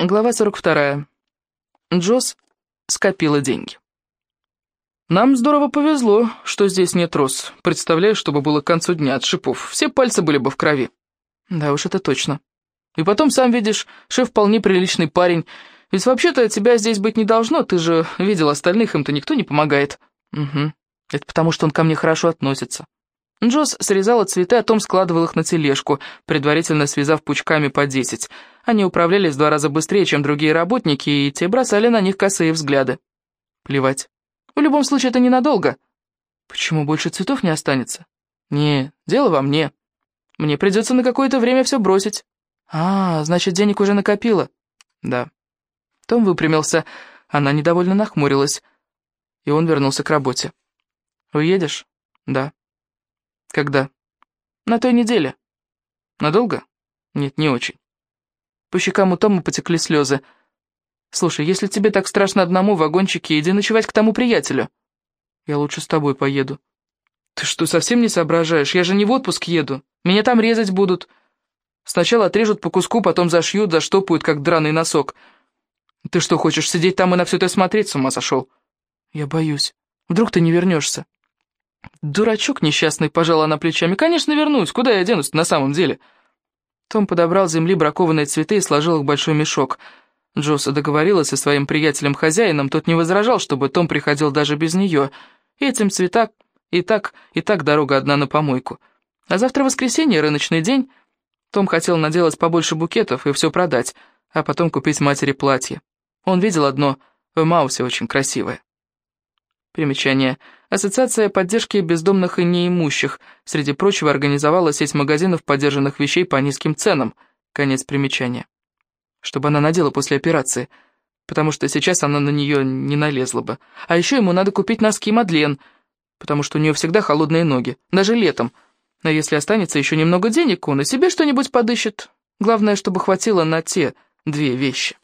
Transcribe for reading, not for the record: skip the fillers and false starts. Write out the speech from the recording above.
Глава 42. Джосс скопила деньги. Нам здорово повезло, что здесь нет роз. Представляю, что бы было к концу дня от шипов. Все пальцы были бы в крови. Да уж, это точно. И потом, сам видишь, шеф вполне приличный парень. Ведь вообще-то тебя здесь быть не должно. Ты же видел остальных, им-то никто не помогает. Угу. Это потому, что он ко мне хорошо относится. Джосс срезала цветы, а Том складывал их на тележку, предварительно связав пучками по 10. Они управлялись в 2 раза быстрее, чем другие работники, и те бросали на них косые взгляды. Плевать. В любом случае, это ненадолго. Почему больше цветов не останется? Не, дело во мне. Мне придется на какое-то время все бросить. А, значит, денег уже накопила. Да. Том выпрямился, она недовольно нахмурилась, и он вернулся к работе. Уедешь? Да. Когда? На той неделе. Надолго? Нет, не очень. По щекам у Тома потекли слезы. Слушай, если тебе так страшно одному в вагончике, иди ночевать к тому приятелю. Я лучше с тобой поеду. Ты что, совсем не соображаешь? Я же не в отпуск еду. Меня там резать будут. Сначала отрежут по куску, потом зашьют, заштопают, как драный носок. Ты что, хочешь сидеть там и на все это смотреть? С ума сошел? Я боюсь. Вдруг ты не вернешься? Дурачок несчастный, пожала она плечами. Конечно, вернусь. Куда я денусь на самом деле? Том подобрал с земли бракованные цветы и сложил их в большой мешок. Джосса договорилась со своим приятелем-хозяином, тот не возражал, чтобы Том приходил даже без нее. И этим цветам и так дорога одна на помойку. А завтра воскресенье, рыночный день. Том хотел наделать побольше букетов и все продать, а потом купить матери платье. Он видел одно в Маусе очень красивое. Примечание. Ассоциация поддержки бездомных и неимущих, среди прочего, организовала сеть магазинов подержанных вещей по низким ценам. Конец примечания. Чтобы она надела после операции, потому что сейчас она на нее не налезла бы. А еще ему надо купить носки Мадлен, потому что у нее всегда холодные ноги, даже летом. Но если останется еще немного денег, он и себе что-нибудь подыщет. Главное, чтобы хватило на те 2 вещи.